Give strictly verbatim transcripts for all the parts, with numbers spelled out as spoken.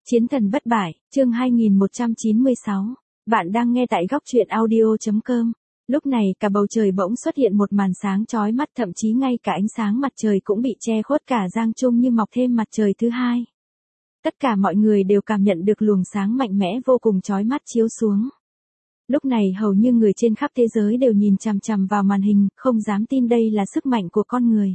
Chiến thần bất bại, chương hai nghìn một trăm chín mươi sáu. Bạn đang nghe tại góc truyện audio chấm com. Lúc này cả bầu trời bỗng xuất hiện một màn sáng chói mắt, thậm chí ngay cả ánh sáng mặt trời cũng bị che khuất cả Giang Trung như mọc thêm mặt trời thứ hai. Tất cả mọi người đều cảm nhận được luồng sáng mạnh mẽ vô cùng chói mắt chiếu xuống. Lúc này hầu như người trên khắp thế giới đều nhìn chằm chằm vào màn hình, không dám tin đây là sức mạnh của con người.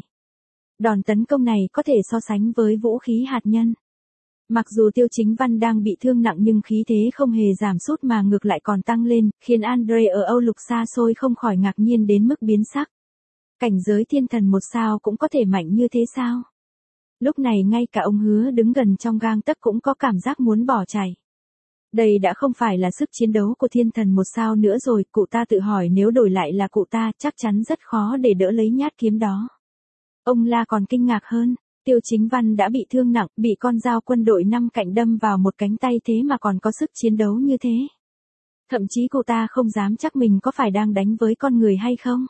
Đòn tấn công này có thể so sánh với vũ khí hạt nhân. Mặc dù Tiêu Chính Văn đang bị thương nặng nhưng khí thế không hề giảm sút mà ngược lại còn tăng lên, khiến Andre ở Âu Lục xa xôi không khỏi ngạc nhiên đến mức biến sắc. Cảnh giới thiên thần một sao cũng có thể mạnh như thế sao? Lúc này ngay cả ông Hứa đứng gần trong gang tấc cũng có cảm giác muốn bỏ chạy. Đây đã không phải là sức chiến đấu của thiên thần một sao nữa rồi, cụ ta tự hỏi nếu đổi lại là cụ ta chắc chắn rất khó để đỡ lấy nhát kiếm đó. Ông La còn kinh ngạc hơn. Tiêu Chính Văn đã bị thương nặng, bị con dao quân đội năm cạnh đâm vào một cánh tay thế mà còn có sức chiến đấu như thế. Thậm chí cô ta không dám chắc mình có phải đang đánh với con người hay không.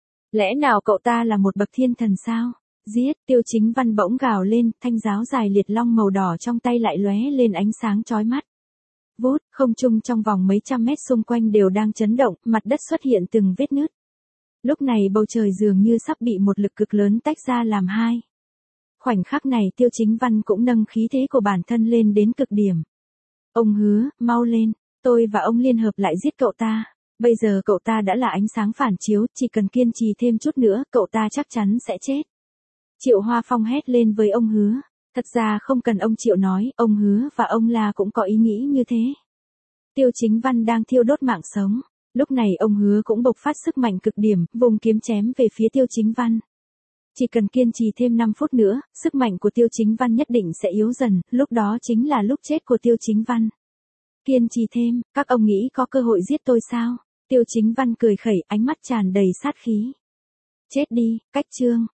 Lẽ nào cậu ta là một bậc thiên thần sao? Giết! Tiêu Chính Văn bỗng gào lên, thanh giáo dài liệt long màu đỏ trong tay lại lóe lên ánh sáng chói mắt. Vút, không trung trong vòng mấy trăm mét xung quanh đều đang chấn động, mặt đất xuất hiện từng vết nứt. Lúc này bầu trời dường như sắp bị một lực cực lớn tách ra làm hai. Khoảnh khắc này Tiêu Chính Văn cũng nâng khí thế của bản thân lên đến cực điểm. Ông Hứa, mau lên, tôi và ông liên hợp lại giết cậu ta. Bây giờ cậu ta đã là ánh sáng phản chiếu, chỉ cần kiên trì thêm chút nữa, cậu ta chắc chắn sẽ chết. Triệu Hoa Phong hét lên với ông Hứa. Thật ra không cần ông Triệu nói, ông Hứa và ông La cũng có ý nghĩ như thế. Tiêu Chính Văn đang thiêu đốt mạng sống. Lúc này ông Hứa cũng bộc phát sức mạnh cực điểm, vùng kiếm chém về phía Tiêu Chính Văn. Chỉ cần kiên trì thêm năm phút nữa, sức mạnh của Tiêu Chính Văn nhất định sẽ yếu dần, lúc đó chính là lúc chết của Tiêu Chính Văn. Kiên trì thêm, các ông nghĩ có cơ hội giết tôi sao? Tiêu Chính Văn cười khẩy, ánh mắt tràn đầy sát khí. Chết đi, cách chương.